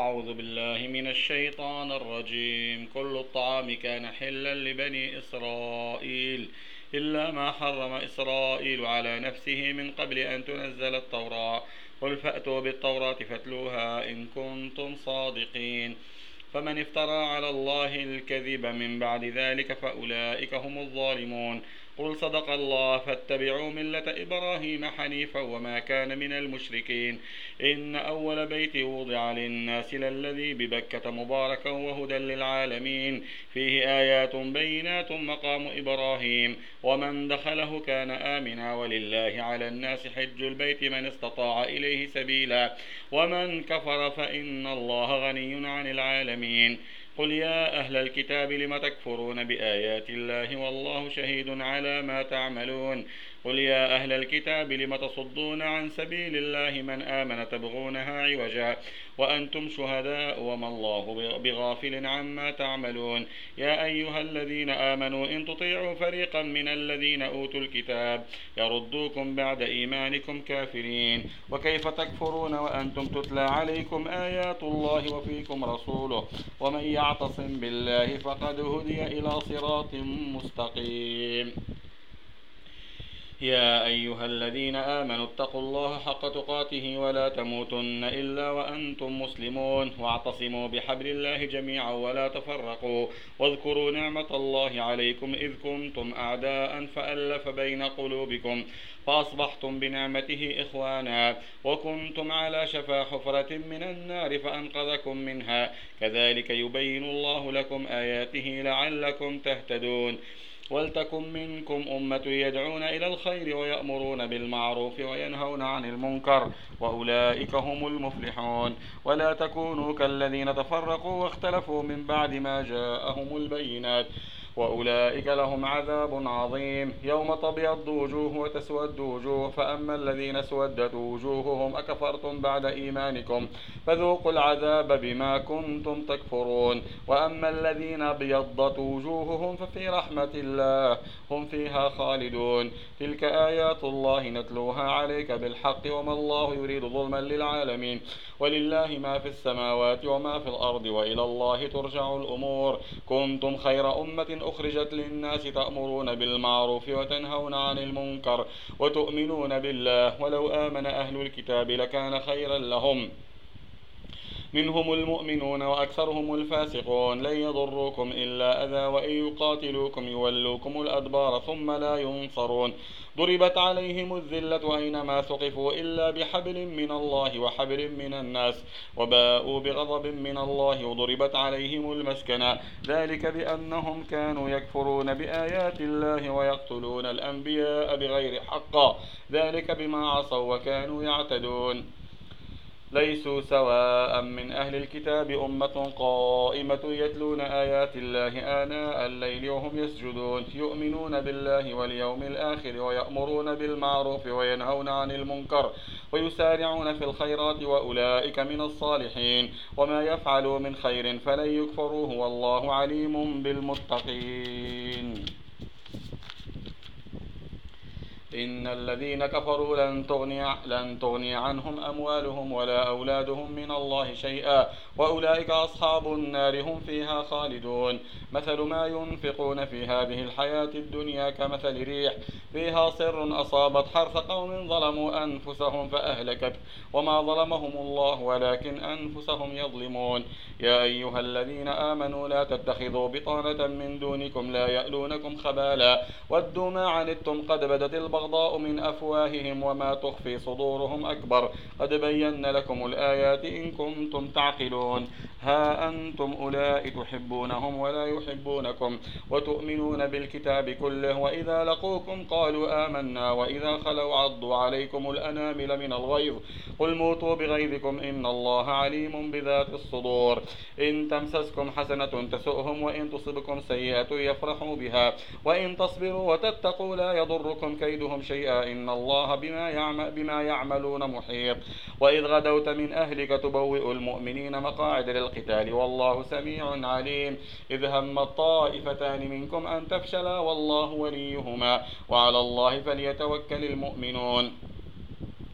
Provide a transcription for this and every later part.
أعوذ بالله من الشيطان الرجيم. كل الطعام كان حلا لبني إسرائيل إلا ما حرم إسرائيل على نفسه من قبل أن تنزل التوراة. قل فأتوا بالتوراة فاتلوها إن كنتم صادقين. فمن افترى على الله الكذب من بعد ذلك فأولئك هم الظالمون. قل صدق الله فاتبعوا ملة إبراهيم حنيفا وما كان من المشركين. إن أول بيت وضع للناس للذي ببكة مباركا وهدى للعالمين فيه آيات بينات مقام إبراهيم ومن دخله كان آمنا ولله على الناس حج البيت من استطاع إليه سبيلا ومن كفر فإن الله غني عن العالمين. قل يا أهل الكتاب لم تكفرون بآيات الله والله شهيد على ما تعملون. قل يا أهل الكتاب لم تصدون عن سبيل الله من آمن تبغونها عوجا وأنتم شهداء وما الله بغافل عما تعملون. يا أيها الذين آمنوا إن تطيعوا فريقا من الذين أوتوا الكتاب يردوكم بعد إيمانكم كافرين. وكيف تكفرون وأنتم تتلى عليكم آيات الله وفيكم رسوله ومن يعتصم بالله فقد هدي إلى صراط مستقيم. يا أيها الذين آمنوا اتقوا الله حق تقاته ولا تموتن إلا وأنتم مسلمون واعتصموا بحبل الله جميعا ولا تفرقوا واذكروا نعمة الله عليكم إذ كنتم أعداء فألف بين قلوبكم فأصبحتم بنعمته إخوانا وكنتم على شفا حفرة من النار فأنقذكم منها كذلك يبين الله لكم آياته لعلكم تهتدون. ولتكن منكم أمة يدعون إلى الخير ويأمرون بالمعروف وينهون عن المنكر وأولئك هم المفلحون. ولا تكونوا كالذين تفرقوا واختلفوا من بعد ما جاءهم البينات وأولئك لهم عذاب عظيم. يوم تبيض وجوه وتسود وجوه فأما الذين اسودت وجوههم أكفرتم بعد إيمانكم فذوقوا العذاب بما كنتم تكفرون. وأما الذين ابيضت وجوههم ففي رحمة الله هم فيها خالدون. تلك آيات الله نتلوها عليك بالحق وما الله يريد ظلما للعالمين ولله ما في السماوات وما في الأرض وإلى الله ترجع الأمور. كنتم خير أمة أخرجت للناس تأمرون بالمعروف وتنهون عن المنكر وتؤمنون بالله ولو آمن أهل الكتاب لكان خيرا لهم منهم المؤمنون وأكثرهم الفاسقون. لن يضروكم إلا أذى وإن يقاتلوكم يولوكم الأدبار ثم لا ينصرون. ضربت عليهم الذلة أينما ثقفوا إلا بحبل من الله وحبل من الناس وباءوا بغضب من الله وضربت عليهم المسكنة ذلك بأنهم كانوا يكفرون بآيات الله ويقتلون الأنبياء بغير حق ذلك بما عصوا وكانوا يعتدون. ليسوا سواء من أهل الكتاب أمة قائمة يتلون آيات الله آناء الليل وهم يسجدون يؤمنون بالله واليوم الآخر ويأمرون بالمعروف وينهون عن المنكر ويسارعون في الخيرات وأولئك من الصالحين. وما يفعلوا من خير فلن يكفروه والله عليم بالمتقين. إن الذين كفروا لن تغني عنهم أموالهم ولا أولادهم من الله شيئا وأولئك أصحاب النار هم فيها خالدون. مثل ما ينفقون في هذه الحياة الدنيا كمثل ريح فيها صر أصابت حرث قوم ظلموا أنفسهم فأهلكت وما ظلمهم الله ولكن أنفسهم يظلمون. يا أيها الذين آمنوا لا تتخذوا بطانة من دونكم لا يألونكم خبالا ودوا ما عنتم قد بدت البغضاء من أفواههم وما تخفي صدورهم أكبر قد بينا لكم الآيات إن كنتم تعقلون. ها أنتم أولئك تحبونهم ولا يحبونكم وتؤمنون بالكتاب كله وإذا لقوكم قالوا آمنا وإذا خلوا عضوا عليكم الأنامل من الغيظ قل موتوا بغيظكم إن الله عليم بذات الصدور. إن تمسسكم حسنة تسؤهم وإن تصبكم سيئة يفرحوا بها وإن تصبروا وتتقوا لا يضركم كيدهم شيئا إن الله بما يعملون محيط. وإذ غدوت من أهلك تبوئ المؤمنين مقاعد للقتال والله سميع عليم. إذ هم الطائفتان منكم أن تفشلا والله وليهما وعلى الله فليتوكل المؤمنون.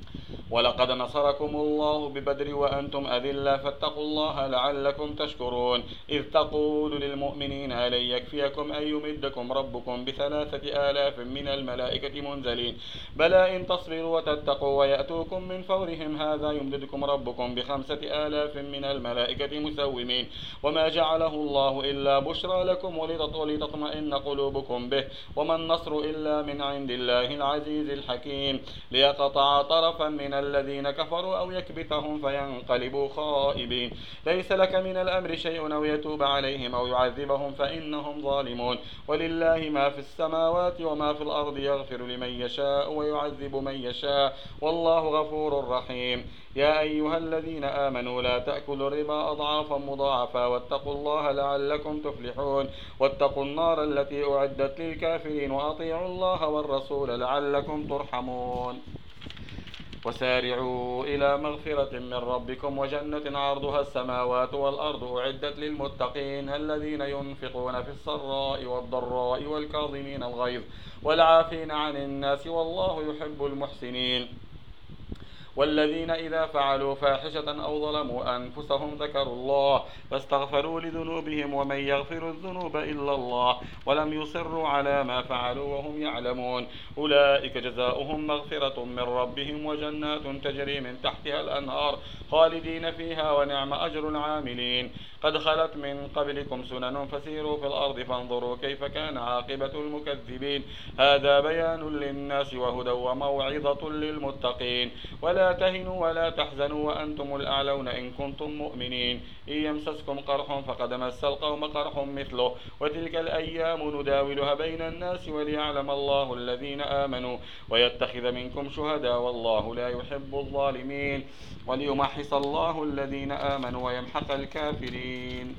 ولقد نصركم الله ببدر وأنتم أذلة فاتقوا الله لعلكم تشكرون إذ تقول للمؤمنين ألن يكفيكم أن يمدكم ربكم ب3,000 من الملائكة منزلين بلى إن تصبروا وتتقوا ويأتوكم من فورهم هذا يمددكم ربكم ب5,000 من الملائكة مسومين وما جعله الله إلا بشرى لكم ولتطمئن قلوبكم به وما النصر إلا من عند الله العزيز الحكيم ليقطع طرفا من الذين كفروا أو يكبتهم فينقلبوا خائبين ليس لك من الأمر شيء أو يتوب عليهم أو يعذبهم فإنهم ظالمون ولله ما في السماوات وما في الأرض يغفر لمن يشاء ويعذب من يشاء والله غفور رحيم يا أيها الذين آمنوا لا تأكلوا الربا أضعافا مضاعفة واتقوا الله لعلكم تفلحون واتقوا النار التي أعدت للكافرين وأطيعوا الله والرسول لعلكم ترحمون وسارعوا إلى مغفرة من ربكم وجنة عرضها السماوات والأرض أعدت للمتقين الذين ينفقون في السراء والضراء والكاظمين الغيظ والعافين عن الناس والله يحب المحسنين والذين إذا فعلوا فاحشة أو ظلموا أنفسهم ذكروا الله فاستغفروا لذنوبهم ومن يغفر الذنوب إلا الله ولم يصروا على ما فعلوا وهم يعلمون أولئك جزاؤهم مغفرة من ربهم وجنات تجري من تحتها الأنهار خالدين فيها ونعم أجر العاملين قد خلت من قبلكم سنن فسيروا في الأرض فانظروا كيف كان عاقبة المكذبين هذا بيان للناس وهدى وموعظة للمتقين ولا تهنوا ولا تحزنوا وأنتم الأعلون إن كنتم مؤمنين إن يمسسكم قرح فقد مس القوم قرح مثله وتلك الأيام نداولها بين الناس وليعلم الله الذين آمنوا ويتخذ منكم شهداء والله لا يحب الظالمين وليمحص الله الذين آمنوا ويمحق الكافرين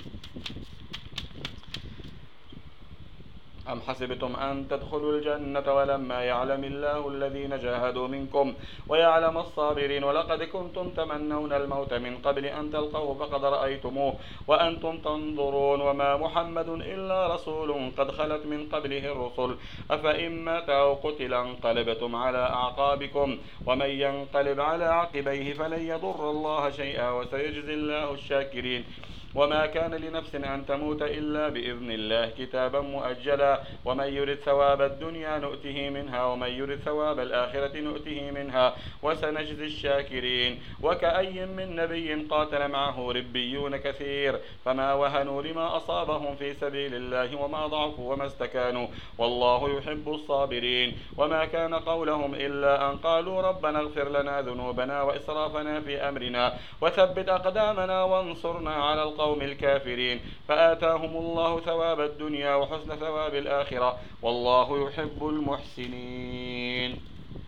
أم حسبتم أن تدخلوا الجنة ولما يعلم الله الذين جاهدوا منكم ويعلم الصابرين ولقد كنتم تمنون الموت من قبل أن تلقوه فقد رأيتموه وأنتم تنظرون وما محمد إلا رسول قد خلت من قبله الرسل أفإن مات أو قتل انقلبتم على أعقابكم ومن ينقلب على عقبيه فلن يضر الله شيئا وسيجزي الله الشاكرين وما كان لنفس أن تموت إلا بإذن الله كتابا مؤجلا ومن يرد ثواب الدنيا نؤته منها ومن يرد ثواب الآخرة نؤته منها وسنجزي الشاكرين وكأي من نبي قاتل معه ربيون كثير فما وهنوا لما أصابهم في سبيل الله وما ضعفوا وما استكانوا والله يحب الصابرين وما كان قولهم إلا أن قالوا ربنا اغفر لنا ذنوبنا وإسرافنا في أمرنا وثبت أقدامنا وانصرنا على القوم الكافرين فآتاهم الله ثواب الدنيا وحسن ثواب الآخرة والله يحب المحسنين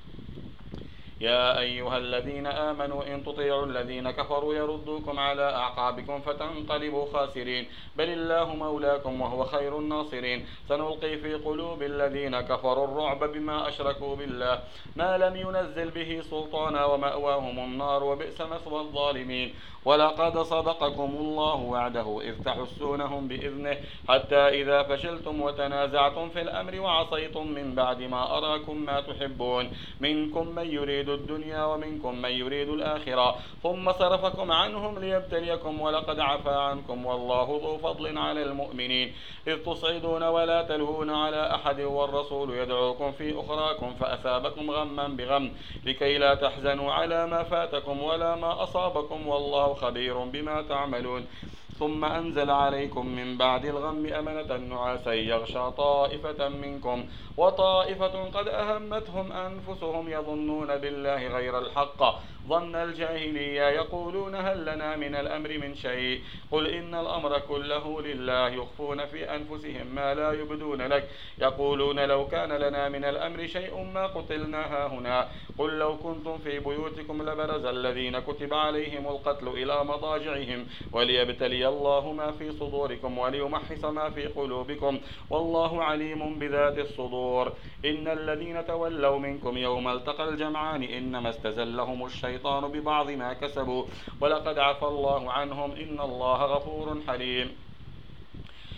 يا أيها الذين آمنوا إن تطيعوا الذين كفروا يردوكم على أعقابكم فتنقلبوا خاسرين بل الله مولاكم وهو خير الناصرين سنلقي في قلوب الذين كفروا الرعب بما أشركوا بالله ما لم ينزل به سلطانا ومأواهم النار وبئس مثوى الظالمين ولقد صدقكم الله وعده إذ تحسونهم بإذنه حتى إذا فشلتم وتنازعتم في الأمر وعصيتم من بعد ما أراكم ما تحبون منكم من يريد الدنيا ومنكم من يريد الآخرة ثم صرفكم عنهم ليبتليكم ولقد عفا عنكم والله ذو فضل على المؤمنين إذ تصعدون ولا تلهون على أحد والرسول يدعوكم في أخراكم فأثابكم غما بغم لكي لا تحزنوا على ما فاتكم ولا ما أصابكم والله خبير بما تعملون ثم أنزل عليكم من بعد الغم أمنة نعاسا يغشى طائفة منكم وطائفة قد أهمتهم أنفسهم يظنون بالله غير الحق ظن الجاهلية يقولون هل لنا من الأمر من شيء قل إن الأمر كله لله يخفون في أنفسهم ما لا يبدون لك يقولون لو كان لنا من الأمر شيء ما قتلنا هاهنا قل لو كنتم في بيوتكم لبرز الذين كتب عليهم القتل إلى مضاجعهم وليبتلي الله ما في صدوركم وليمحص ما في قلوبكم والله عليم بذات الصدور إن الذين تولوا منكم يوم التقى الجمعان إنما استزلهم الشيطان ببعض ما كسبوا ولقد عفى الله عنهم إن الله غفور حليم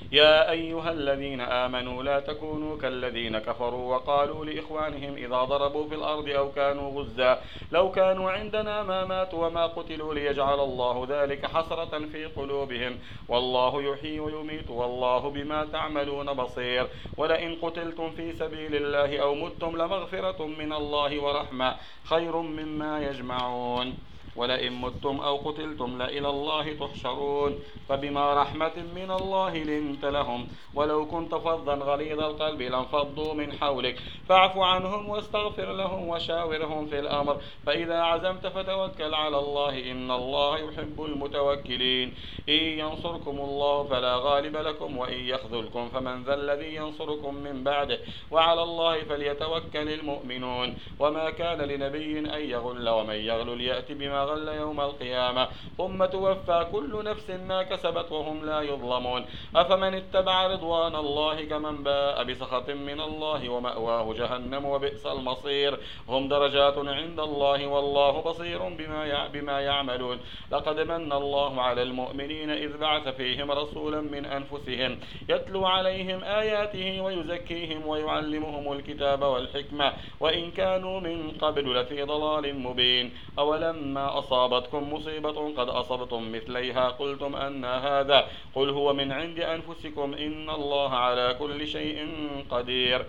يا أيها الذين آمنوا لا تكونوا كالذين كفروا وقالوا لإخوانهم إذا ضربوا في الأرض أو كانوا غزا لو كانوا عندنا ما ماتوا وما قتلوا ليجعل الله ذلك حسرة في قلوبهم والله يحيي ويميت والله بما تعملون بصير ولئن قتلتم في سبيل الله أو متم لمغفرة من الله ورحمة خير مما يجمعون ولئن متم أو قتلتم لإلى الله تحشرون فبما رحمة من الله لنت لهم ولو كنت فظا غليظ القلب لانفضوا من حولك فاعف عنهم واستغفر لهم وشاورهم في الأمر فإذا عزمت فتوكل على الله إن الله يحب المتوكلين إن ينصركم الله فلا غالب لكم وإن يخذلكم فمن ذا الذي ينصركم من بعده وعلى الله فليتوكل المؤمنون وما كان لنبي أن يغل ومن يغل يأتي بما غل يوم القيامة ثم توفى كل نفس ما كسبت وهم لا يظلمون أفمن اتبع رضوان الله كمن باء بسخط من الله ومأواه جهنم وبئس المصير هم درجات عند الله والله بصير بما يعملون لقد من الله على المؤمنين إذ بعث فيهم رسولا من أنفسهم يتلو عليهم آياته ويزكيهم ويعلمهم الكتاب والحكمة وإن كانوا من قبل لفي ضلال مبين أولما أصابتكم مصيبة قد أصبتم مثليها قلتم أن هذا قل هو من عند أنفسكم إن الله على كل شيء قدير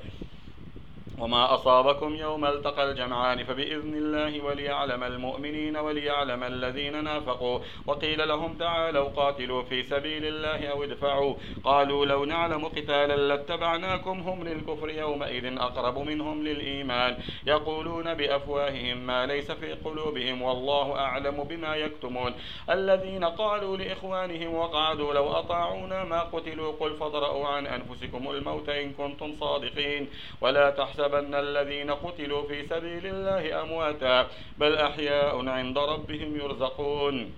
وما أصابكم يوم التقى الجمعان فبإذن الله وليعلم المؤمنين وليعلم الذين نافقوا وقيل لهم تعالوا قاتلوا في سبيل الله أو ادفعوا قالوا لو نعلم قتالا لاتبعناكم هم للكفر يومئذ أقرب منهم للإيمان يقولون بأفواههم ما ليس في قلوبهم والله أعلم بما يكتمون الذين قالوا لإخوانهم وقعدوا لو أطاعونا ما قتلوا قل فاضرءوا عن أنفسكم الموت إن كنتم صادقين ولا تحسبن الذين قتلوا في سبيل الله أمواتا بل أحياء عند ربهم يرزقون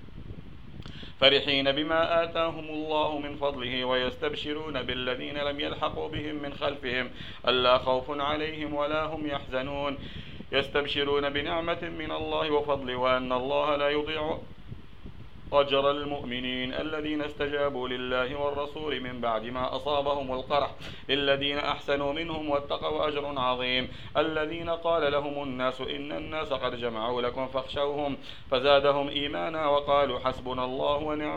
فرحين بما آتاهم الله من فضله ويستبشرون بالذين لم يلحقوا بهم من خلفهم ألا خوف عليهم ولا هم يحزنون يستبشرون بنعمة من الله وفضل وأن الله لا يضيع أجر المؤمنين الذين استجابوا لله والرسول من بعد ما أصابهم القرح للذين أحسنوا منهم واتقوا أجر عظيم الذين قال لهم الناس إن الناس قد جمعوا لكم فاخشوهم فزادهم إيمانا وقالوا حسبنا الله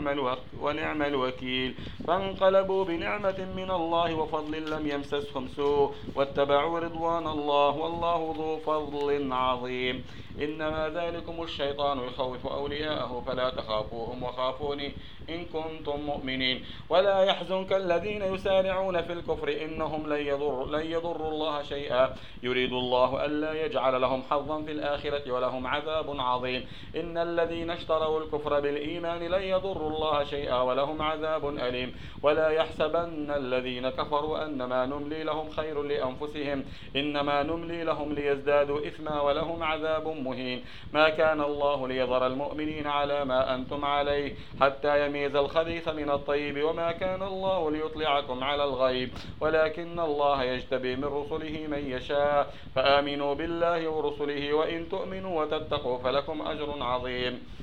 ونعم الوكيل فانقلبوا بنعمة من الله وفضل لم يمسسهم سوء واتبعوا رضوان الله والله ذو فضل عظيم إنما ذلكم الشيطان يخوف أولياءه فلا تخافوهم وخافوني إن كنتم مؤمنين ولا يحزنك الذين يسارعون في الكفر إنهم لن يضروا الله شيئا يريد الله ألا يجعل لهم حظا في الآخرة ولهم عذاب عظيم إن الذين اشتروا الكفر بالإيمان لن يضروا الله شيئا ولهم عذاب أليم ولا يحسبن الذين كفروا أنما نملي لهم خير لأنفسهم إنما نملي لهم ليزدادوا إثما ولهم عذاب مهين ما كان الله ليذر المؤمنين على ما أنتم عليه حتى يميز الخبيث من الطيب وما كان الله ليطلعكم على الغيب ولكن الله يجتبي من رسله من يشاء فآمنوا بالله ورسله وإن تؤمنوا وتتقوا فلكم أجر عظيم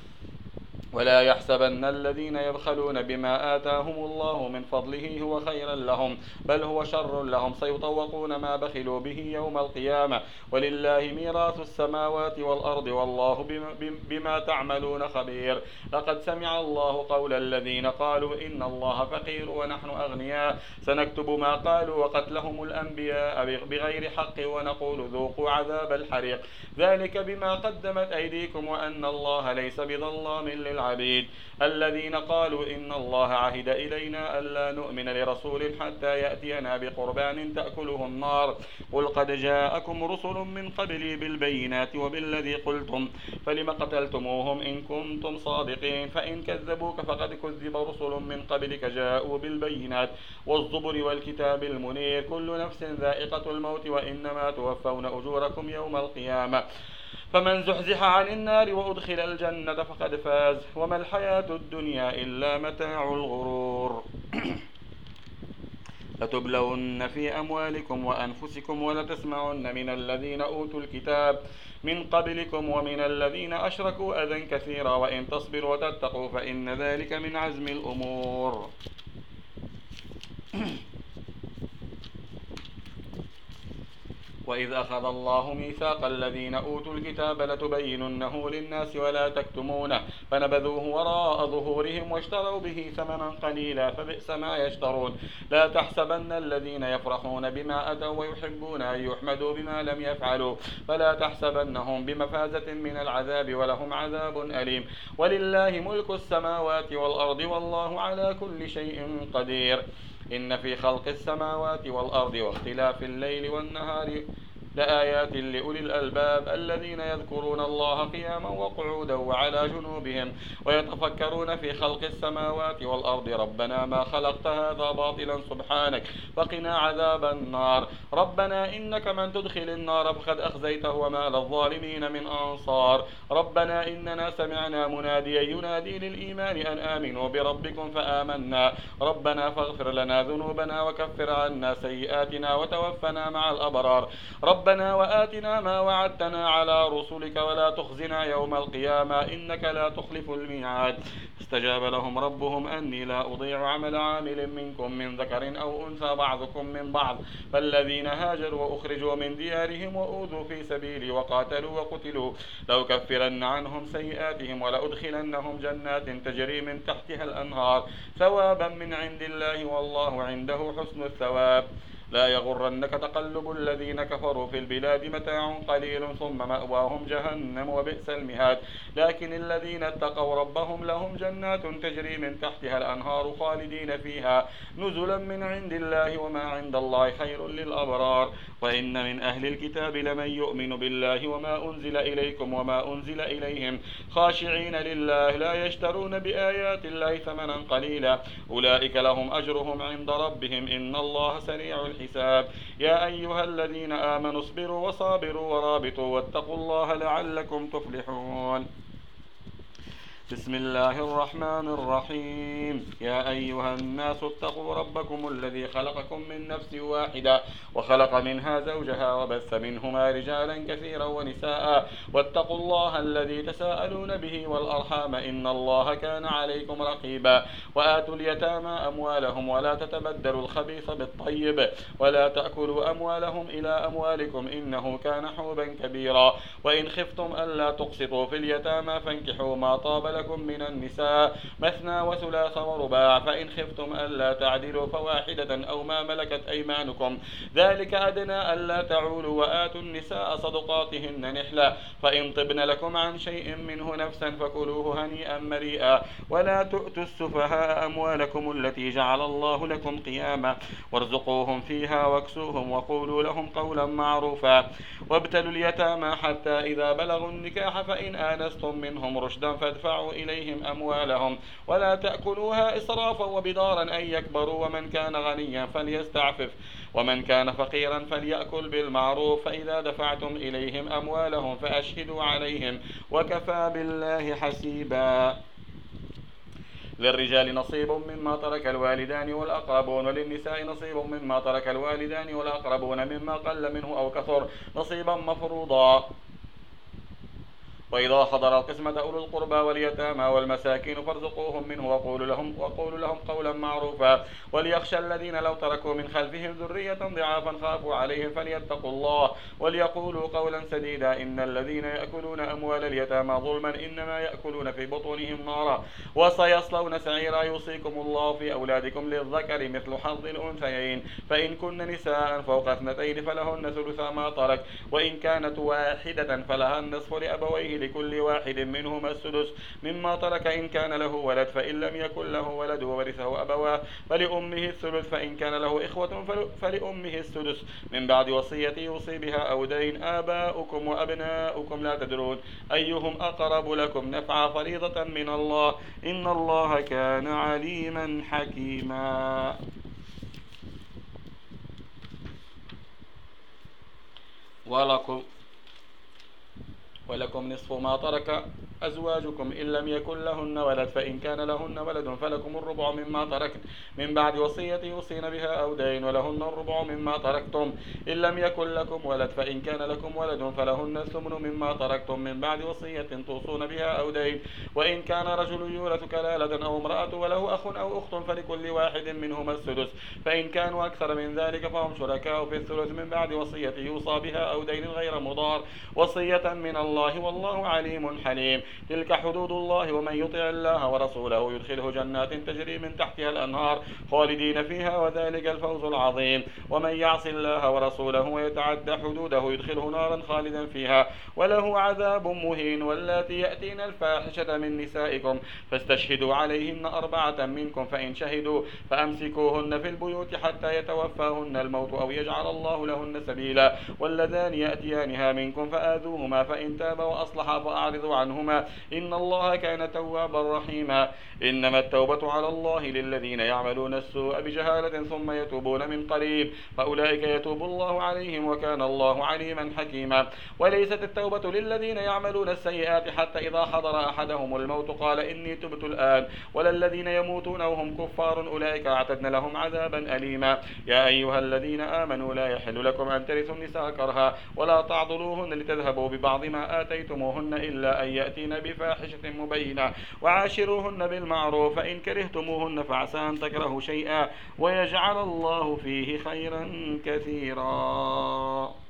ولا يحسبن الذين يبخلون بما آتاهم الله من فضله هو خيرا لهم بل هو شر لهم سيطوقون ما بخلوا به يوم القيامة ولله ميراث السماوات والأرض والله بما تعملون خبير لقد سمع الله قول الذين قالوا إن الله فقير ونحن أغنياء سنكتب ما قالوا وقتلهم الأنبياء بغير حق ونقول ذوقوا عذاب الحريق ذلك بما قدمت أيديكم وأن الله ليس بظلام للعبيد الذين قالوا إن الله عهد إلينا ألا نؤمن لرسول حتى يأتينا بقربان تأكله النار قل قد جاءكم رسل من قبلي بالبينات وبالذي قلتم فلم قتلتموهم إن كنتم صادقين فإن كذبوك فقد كذب رسل من قبلك جاءوا بالبينات والزبر والكتاب المنير كل نفس ذائقة الموت وإنما توفون أجوركم يوم القيامة فمن زحزح عن النار وأدخل الجنة فقد فاز وما الحياة الدنيا إلا متاع الغرور لتبلون في أموالكم وأنفسكم ولتسمعن من الذين أوتوا الكتاب من قبلكم ومن الذين أشركوا أذى كثيرا وإن تصبروا وتتقوا فإن ذلك من عزم الأمور وإذ أخذ الله ميثاق الذين أوتوا الكتاب لتبيننه للناس ولا تكتمونه فنبذوه وراء ظهورهم واشتروا به ثمنا قليلا فبئس ما يشترون. لا تحسبن الذين يفرحون بما أتوا ويحبون أن يحمدوا بما لم يفعلوا فلا تحسبنهم بمفازة من العذاب ولهم عذاب أليم. ولله ملك السماوات والأرض والله على كل شيء قدير. إن في خلق السماوات والأرض واختلاف الليل والنهار لآيات لأولي الألباب الذين يذكرون الله قياما وقعودا وعلى جنوبهم ويتفكرون في خلق السماوات والأرض ربنا ما خلقت هذا باطلا سبحانك فقنا عذاب النار. ربنا إنك من تدخل النار فقد أخزيته وما للظالمين من أنصار. ربنا إننا سمعنا مناديا ينادي للإيمان أن آمنوا بربكم فآمنا ربنا فاغفر لنا ذنوبنا وكفر عنا سيئاتنا وتوفنا مع الأبرار. ربنا وآتنا ما وعدتنا على رسلك ولا تخزنا يوم القيامة إنك لا تخلف الميعاد. استجاب لهم ربهم أني لا أضيع عمل عامل منكم من ذكر أو أنثى بعضكم من بعض فالذين هاجروا وأخرجوا من ديارهم وأوذوا في سبيلي وقاتلوا وقتلوا لأكفرن عنهم سيئاتهم ولأدخلنهم جنات تجري من تحتها الأنهار ثوابا من عند الله والله عنده حسن الثواب. لا يغرنك تقلب الذين كفروا في البلاد متاع قليل ثم مأواهم جهنم وبئس المهاد. لكن الذين اتقوا ربهم لهم جنات تجري من تحتها الأنهار خالدين فيها نزلا من عند الله وما عند الله خير للأبرار. وإن من أهل الكتاب لمن يؤمن بالله وما أنزل إليكم وما أنزل إليهم خاشعين لله لا يشترون بآيات الله ثمنا قليلا أولئك لهم أجرهم عند ربهم إن الله سريع الحساب. يا أيها الذين آمنوا اصبروا وصابروا ورابطوا واتقوا الله لعلكم تفلحون. بسم الله الرحمن الرحيم. يا أيها الناس اتقوا ربكم الذي خلقكم من نفس واحدة وخلق منها زوجها وبث منهما رجالا كثيرا ونساء واتقوا الله الذي تساءلون به والأرحام إن الله كان عليكم رقيبا. وآتوا اليتامى أموالهم ولا تتبدلوا الخبيث بالطيب ولا تأكلوا أموالهم إلى أموالكم إنه كان حوبا كبيرا. وإن خفتم ألا تقسطوا في اليتامى فانكحوا ما طاب لكم من النساء مثنى وثلاث ورباع فإن خفتم ألا تعدلوا فواحدة أو ما ملكت أيمانكم ذلك أدنى ألا تعولوا. وآتوا النساء صدقاتهن نحلة فإن طبن لكم عن شيء منه نفسا فكلوه هنيئا مريئا. ولا تؤتوا السفهاء أموالكم التي جعل الله لكم قياما وارزقوهم فيها واكسوهم وقولوا لهم قولا معروفا. وابتلوا اليتامى حتى إذا بلغوا النكاح فإن آنستم منهم رشدا فادفعوا إليهم أموالهم ولا تأكلوها إسرافا وبدارا أن يكبروا. ومن كان غنيا فليستعفف ومن كان فقيرا فليأكل بالمعروف. فإذا دفعتم إليهم أموالهم فأشهدوا عليهم وكفى بالله حسيبا. للرجال نصيب مما ترك الوالدان والأقربون وللنساء نصيب مما ترك الوالدان والأقربون مما قل منه أو كثر نصيبا مفروضا. وإذا حضر القسمة أولو القربى واليتامى والمساكين فارزقوهم منه وقولوا لهم قولا معروفا. وليخشى الذين لو تركوا من خلفهم ذرية ضعافا خافوا عليهم فليتقوا الله وليقولوا قولا سديدا. إن الذين يأكلون أموال اليتامى ظلما إنما يأكلون في بطونهم نارا وسيصلون سعيرا. يوصيكم الله في أولادكم للذكر مثل حظ الأنثيين فإن كن نساء فوق 2 فلهن ثلثا ما ترك وإن كانت واحدة فلها النصف لأبويه لكل واحد منهما السدس مما ترك إن كان له ولد فإن لم يكن له ولد وورثه أبواه فلأمه الثلث فإن كان له إخوة فلأمه السدس من بعد وصية يوصي بها أو دين. آباؤكم وأبناؤكم لا تدرون أيهم أقرب لكم نفعا فريضة من الله إن الله كان عليما حكيما. ولكم نصف ما ترك أزواجكم إن لم يكن لهن ولد، فإن كان لهن ولد فلكم الربع مما تركن من بعد وصية يوصين بها أو دين، ولهن الربع مما تركتم إن لم يكن لكم ولد، فإن كان لكم ولد فلهن الثمن مما تركتم من بعد وصية توصون بها أو دين، وإن كان رجل يورث كلالة أو امرأة وله أخ أو أخت فلكل واحد منهما السدس، فإن كانوا أكثر من ذلك فهم شركاء في الثلث من بعد وصية يوصى بها أو دين غير مضار، وصية من الله والله عليم حليم. تلك حدود الله، ومن يطع الله ورسوله يدخله جنات تجري من تحتها الأنهار خالدين فيها وذلك الفوز العظيم. ومن يعص الله ورسوله ويتعد حدوده يدخله نارا خالدا فيها وله عذاب مهين. واللاتي يأتين الفاحشة من نسائكم فاستشهدوا عليهن 4 منكم، فإن شهدوا فأمسكوهن في البيوت حتى يتوفاهن الموت أو يجعل الله لهن سبيلا. واللذان يأتيانها منكم فآذوهما، فإن تابا وأصلحا فأعرضوا عنهما إن الله كان توابا رحيما. إنما التوبة على الله للذين يعملون السوء بجهالة ثم يتوبون من قريب فأولئك يتوب الله عليهم وكان الله عليما حكيما. وليست التوبة للذين يعملون السيئات حتى إذا حضر أحدهم الموت قال إني تبت الآن، ولا الذين يموتون وهم كفار أولئك أعتدنا لهم عذابا أليما. يا أيها الذين آمنوا لا يحل لكم أن ترثوا النساء كرها ولا تعضلوهن لتذهبوا ببعض ما آتيتموهن إلا أن يأتين بفاحشة مبينة وعاشروهن بالمعروف، فإن كرهتموهن فعسى أن تكرهوا شيئا ويجعل الله فيه خيرا كثيرا.